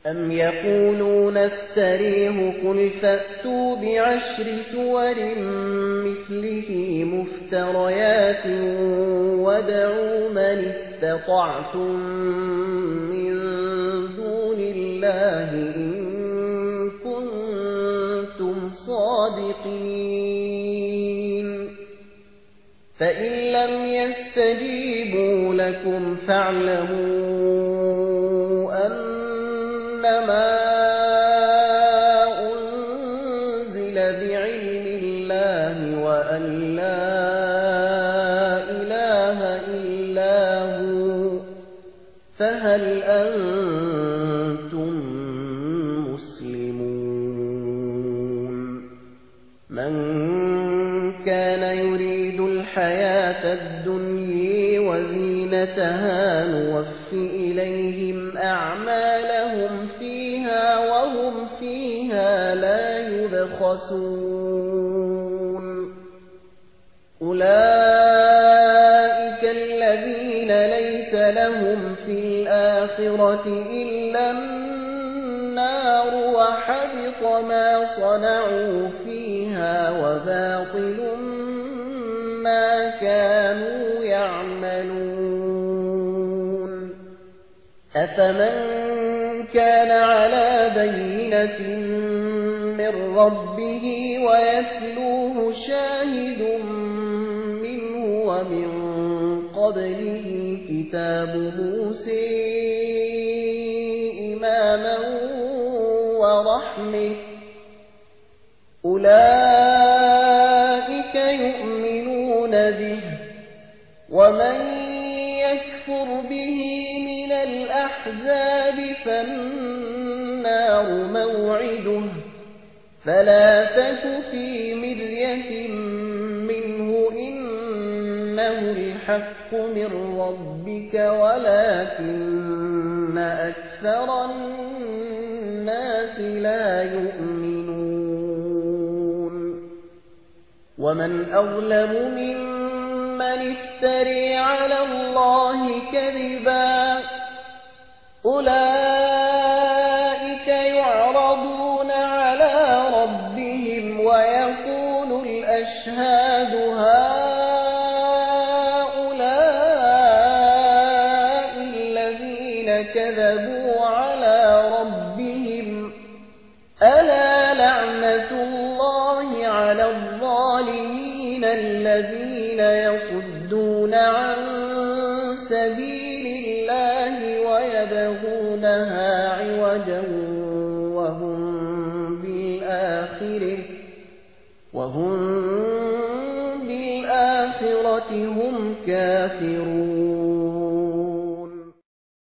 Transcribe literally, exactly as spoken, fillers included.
أَمْ يَقُولُونَ افْتَرَيْهُ قُلْ فَأْتُوا بِعَشْرِ سُوَرٍ مِثْلِهِ مُفْتَرَيَاتٍ وَادْعُوا مَنِ اسْتَطَعْتُم مِّن دُونِ اللَّهِ إِن كُنتُمْ صَادِقِينَ فَإِن لَّمْ يَسْتَجِيبُوا لَكُمْ فَاعْلَمُوا أَنَّمَا أُنزِلَ بِعِلْمِ اللَّهِ وَأَن لَّا إِلَٰهَ إِلَّا هُوَ فَهَلْ أَنتُم مُّسْلِمُونَ مَن كَانَ يُرِيدُ الْحَيَاةَ الدُّنْيَا وَزِينَتَهَا نُوَفِّ إِلَيْهِمْ أَعْمَالَهُمْ فِيهَا وَهُمْ فِيهَا لَا يُبْخَسُونَ أُولَئِكَ الَّذِينَ لَيْسَ لَهُمْ فِي الْآخِرَةِ إِلَّا النَّارُ وَحَبِطَ مَا صَنَعُوا فِيهَا وَبَاطِلٌ مَا كَانُوا يَعْمَلُونَ أَفَمَن كَانَ عَلَى بَيِّنَةٍ مِّن رَّبِّهِ وَيَتْلُوهُ شَاهِدٌ مِّنْهُ وَمِن قَبْلِهِ كِتَابُ مُوسَىٰ إِمَامًا وَرَحْمَةً أُولَٰئِكَ يُؤْمِنُونَ بِهِ وَمَن يَكْفُرْ بِهِ مِنَ الْأَحْزَابِ فَالنَّارُ مَوْعِدُهُ فَلَا تَكُ فِي مِرْيَةٍ مِّنْهُ إِنَّهُ الْحَقُّ مِن رَّبِّكَ وَلَٰكِنَّ أَكْثَرَ النَّاسِ لَا يُؤْمِنُونَ وَمَنْ أَظْلَمُ مِمَّنِ افْتَرَىٰ عَلَى اللَّهِ كَذِبًا أُولَٰئِكَ يُعْرَضُونَ عَلَىٰ رَبِّهِمْ وَيَقُولُ الْأَشْهَادُ هَٰؤُلَاءِ الَّذِينَ كَذَبُوا عَلَىٰ رَبِّهِمْ أَلَا لَعْنَةُ اللَّهِ عَلَى الظَّالِمِينَ الَّذِينَ يَصُدُّونَ عَن سَبِيلِ اللَّهِ وَيَبْغُونَهَا عِوَجًا وَهُم بِالْآخِرَةِ وَهُم بِالْآخِرَةِ هُمْ كَافِرُونَ